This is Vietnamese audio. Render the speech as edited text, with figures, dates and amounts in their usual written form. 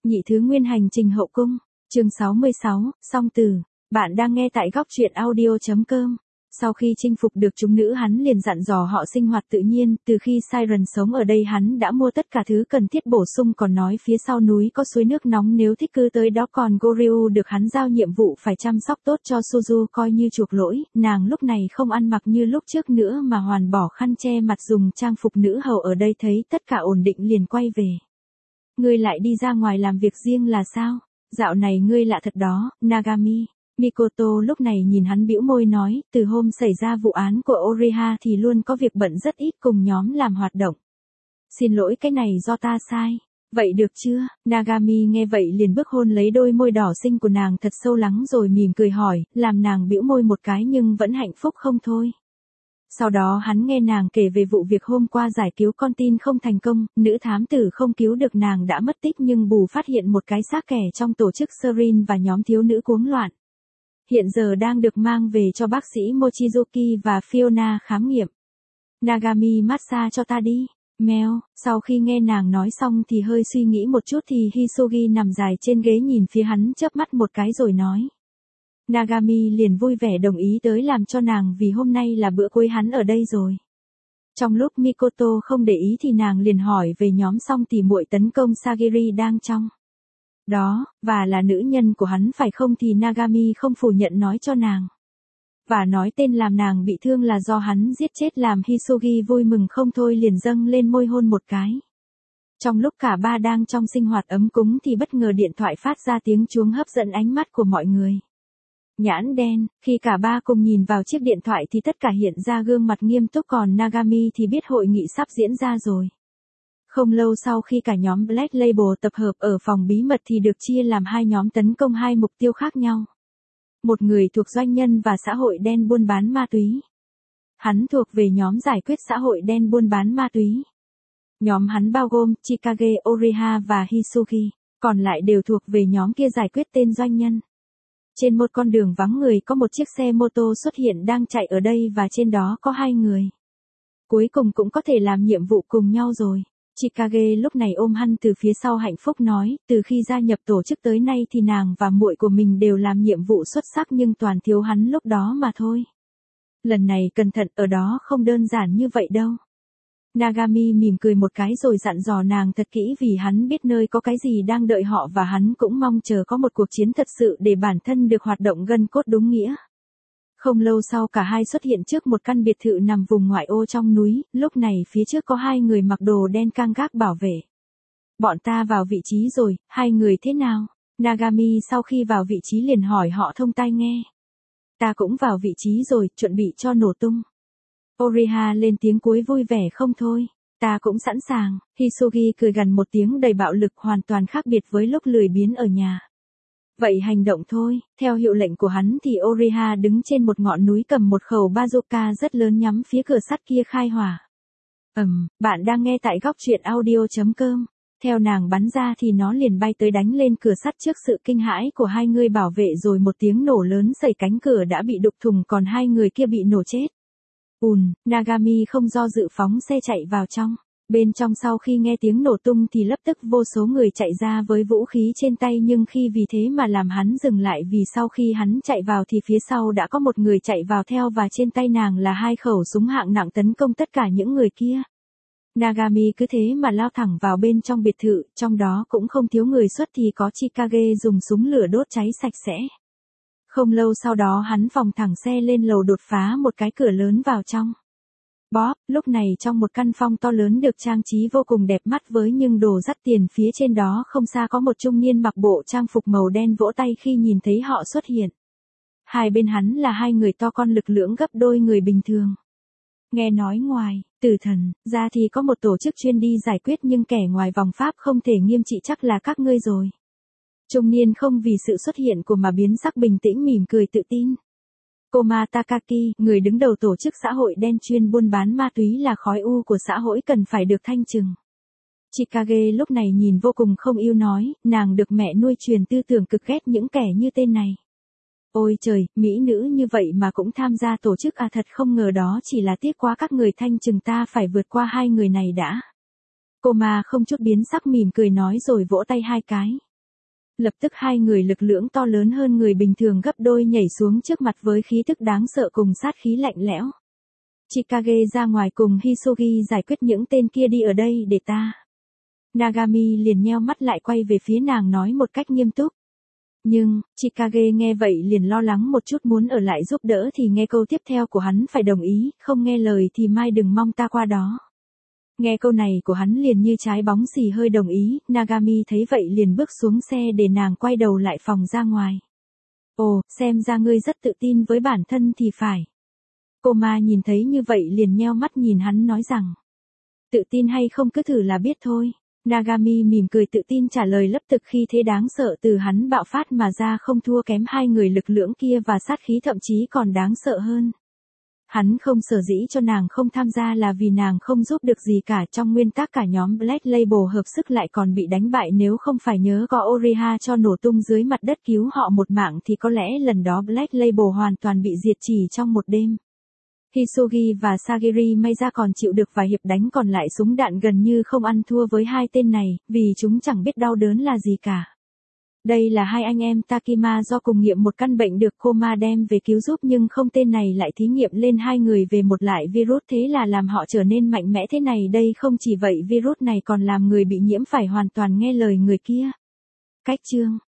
Nhị thứ nguyên hành trình hậu cung, chương 66, song tử. Bạn đang nghe tại góc truyện audio.com. Sau khi chinh phục được chúng nữ hắn liền dặn dò họ sinh hoạt tự nhiên, từ khi Siren sống ở đây hắn đã mua tất cả thứ cần thiết bổ sung, còn nói phía sau núi có suối nước nóng nếu thích cứ tới đó, còn Goryu được hắn giao nhiệm vụ phải chăm sóc tốt cho Suzu coi như chuộc lỗi. Nàng lúc này không ăn mặc như lúc trước nữa mà hoàn bỏ khăn che mặt dùng trang phục nữ hầu ở đây thấy tất cả ổn định liền quay về. Ngươi lại đi ra ngoài làm việc riêng là sao? Dạo này ngươi lạ thật đó, Nagami. Mikoto lúc này nhìn hắn bĩu môi nói, từ hôm xảy ra vụ án của Oriha thì luôn có việc bận rất ít cùng nhóm làm hoạt động. Xin lỗi, cái này do ta sai. Vậy được chưa? Nagami nghe vậy liền bước hôn lấy đôi môi đỏ xinh của nàng thật sâu lắng rồi mỉm cười hỏi, làm nàng bĩu môi một cái nhưng vẫn hạnh phúc không thôi. Sau đó hắn nghe nàng kể về vụ việc hôm qua giải cứu con tin không thành công, nữ thám tử không cứu được nàng đã mất tích nhưng bù phát hiện một cái xác kẻ trong tổ chức Serin và nhóm thiếu nữ cuống loạn. Hiện giờ đang được mang về cho bác sĩ Mochizuki và Fiona khám nghiệm. Nagami massage cho ta đi. Mèo, sau khi nghe nàng nói xong thì hơi suy nghĩ một chút thì Hisugi nằm dài trên ghế nhìn phía hắn chớp mắt một cái rồi nói. Nagami liền vui vẻ đồng ý tới làm cho nàng vì hôm nay là bữa cuối hắn ở đây rồi. Trong lúc Mikoto không để ý thì nàng liền hỏi về nhóm song tỉ muội tấn công Sagiri đang trong đó, và là nữ nhân của hắn phải không, thì Nagami không phủ nhận nói cho nàng. Và nói tên làm nàng bị thương là do hắn giết chết, làm Hisugi vui mừng không thôi liền dâng lên môi hôn một cái. Trong lúc cả ba đang trong sinh hoạt ấm cúng thì bất ngờ điện thoại phát ra tiếng chuông hấp dẫn ánh mắt của mọi người. Nhãn đen, khi cả ba cùng nhìn vào chiếc điện thoại thì tất cả hiện ra gương mặt nghiêm túc, còn Nagami thì biết hội nghị sắp diễn ra rồi. Không lâu sau khi cả nhóm Black Label tập hợp ở phòng bí mật thì được chia làm hai nhóm tấn công hai mục tiêu khác nhau. Một người thuộc doanh nhân và xã hội đen buôn bán ma túy. Hắn thuộc về nhóm giải quyết xã hội đen buôn bán ma túy. Nhóm hắn bao gồm Chikage, Oriha và Hisugi, còn lại đều thuộc về nhóm kia giải quyết tên doanh nhân. Trên một con đường vắng người có một chiếc xe mô tô xuất hiện đang chạy ở đây và trên đó có hai người. Cuối cùng cũng có thể làm nhiệm vụ cùng nhau rồi. Chikage lúc này ôm hắn từ phía sau hạnh phúc nói, từ khi gia nhập tổ chức tới nay thì nàng và muội của mình đều làm nhiệm vụ xuất sắc nhưng toàn thiếu hắn lúc đó mà thôi. Lần này cẩn thận, ở đó không đơn giản như vậy đâu. Nagami mỉm cười một cái rồi dặn dò nàng thật kỹ vì hắn biết nơi có cái gì đang đợi họ và hắn cũng mong chờ có một cuộc chiến thật sự để bản thân được hoạt động gân cốt đúng nghĩa. Không lâu sau cả hai xuất hiện trước một căn biệt thự nằm vùng ngoại ô trong núi, lúc này phía trước có hai người mặc đồ đen canh gác bảo vệ. Bọn ta vào vị trí rồi, hai người thế nào? Nagami sau khi vào vị trí liền hỏi họ thông tai nghe. Ta cũng vào vị trí rồi, chuẩn bị cho nổ tung. Oriha lên tiếng cuối vui vẻ không thôi. Ta cũng sẵn sàng. Hisugi cười gằn một tiếng đầy bạo lực hoàn toàn khác biệt với lúc lười biếng ở nhà. Vậy hành động thôi, theo hiệu lệnh của hắn thì Oriha đứng trên một ngọn núi cầm một khẩu bazooka rất lớn nhắm phía cửa sắt kia khai hỏa. Bạn đang nghe tại góc truyện audio.com. Theo nàng bắn ra thì nó liền bay tới đánh lên cửa sắt trước sự kinh hãi của hai người bảo vệ rồi một tiếng nổ lớn sẩy cánh cửa đã bị đục thùng còn hai người kia bị nổ chết. Nagami không do dự phóng xe chạy vào trong. Bên trong sau khi nghe tiếng nổ tung thì lập tức vô số người chạy ra với vũ khí trên tay nhưng khi vì thế mà làm hắn dừng lại vì sau khi hắn chạy vào thì phía sau đã có một người chạy vào theo và trên tay nàng là hai khẩu súng hạng nặng tấn công tất cả những người kia. Nagami cứ thế mà lao thẳng vào bên trong biệt thự, trong đó cũng không thiếu người xuất thì có Chikage dùng súng lửa đốt cháy sạch sẽ. Không lâu sau đó hắn vòng thẳng xe lên lầu đột phá một cái cửa lớn vào trong. Lúc này trong một căn phòng to lớn được trang trí vô cùng đẹp mắt với những đồ dắt tiền phía trên đó không xa có một trung niên mặc bộ trang phục màu đen vỗ tay khi nhìn thấy họ xuất hiện. Hai bên hắn là hai người to con lực lưỡng gấp đôi người bình thường. Nghe nói ngoài tử thần ra thì có một tổ chức chuyên đi giải quyết nhưng kẻ ngoài vòng pháp không thể nghiêm trị chắc là các ngươi rồi. Trung niên không vì sự xuất hiện của mà biến sắc bình tĩnh mỉm cười tự tin. Koma Takaki, người đứng đầu tổ chức xã hội đen chuyên buôn bán ma túy là khói u của xã hội cần phải được thanh trừng. Chikage lúc này nhìn vô cùng không yêu nói, nàng được mẹ nuôi truyền tư tưởng cực ghét những kẻ như tên này. Ôi trời, mỹ nữ như vậy mà cũng tham gia tổ chức à, thật không ngờ đó chỉ là tiếc quá các người thanh trừng ta phải vượt qua hai người này đã. Koma không chút biến sắc mỉm cười nói rồi vỗ tay hai cái. Lập tức hai người lực lưỡng to lớn hơn người bình thường gấp đôi nhảy xuống trước mặt với khí tức đáng sợ cùng sát khí lạnh lẽo. Chikage ra ngoài cùng Hisogi giải quyết những tên kia đi ở đây để ta. Nagami liền nheo mắt lại quay về phía nàng nói một cách nghiêm túc. Nhưng, Chikage nghe vậy liền lo lắng một chút muốn ở lại giúp đỡ thì nghe câu tiếp theo của hắn phải đồng ý, không nghe lời thì mai đừng mong ta qua đó. Nghe câu này của hắn liền như trái bóng xì hơi đồng ý, Nagami thấy vậy liền bước xuống xe để nàng quay đầu lại phòng ra ngoài. Ồ, xem ra ngươi rất tự tin với bản thân thì phải. Cô Ma nhìn thấy như vậy liền nheo mắt nhìn hắn nói rằng. Tự tin hay không cứ thử là biết thôi. Nagami mỉm cười tự tin trả lời lập tức khi thế đáng sợ từ hắn bạo phát mà ra không thua kém hai người lực lưỡng kia và sát khí thậm chí còn đáng sợ hơn. Hắn không sở dĩ cho nàng không tham gia là vì nàng không giúp được gì cả, trong nguyên tắc cả nhóm Black Label hợp sức lại còn bị đánh bại, nếu không phải nhớ có Oriha cho nổ tung dưới mặt đất cứu họ một mạng thì có lẽ lần đó Black Label hoàn toàn bị diệt chỉ trong một đêm. Hisogi và Sagiri may ra còn chịu được vài hiệp đánh, còn lại súng đạn gần như không ăn thua với hai tên này, vì chúng chẳng biết đau đớn là gì cả. Đây là hai anh em Takima do cùng nghiệm một căn bệnh được Koma đem về cứu giúp, nhưng không, tên này lại thí nghiệm lên hai người về một loại virus, thế là làm họ trở nên mạnh mẽ thế này đây. Không chỉ vậy, virus này còn làm người bị nhiễm phải hoàn toàn nghe lời người kia. Cách chương